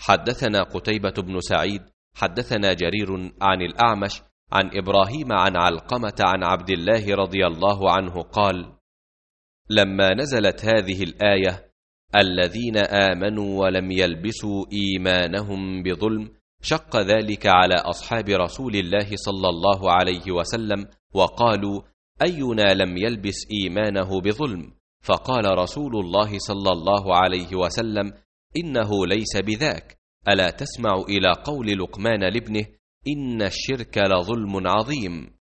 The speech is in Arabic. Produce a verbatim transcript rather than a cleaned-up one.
حدثنا قتيبة بن سعيد حدثنا جرير عن الأعمش عن إبراهيم عن علقمة عن عبد الله رضي الله عنه قال: لما نزلت هذه الآية الذين آمنوا ولم يلبسوا إيمانهم بظلم شق ذلك على أصحاب رسول الله صلى الله عليه وسلم، وقالوا: أينا لم يلبس إيمانه بظلم؟ فقال رسول الله صلى الله عليه وسلم: إنه ليس بذاك، ألا تسمع إلى قول لقمان لابنه: إن الشرك لظلم عظيم.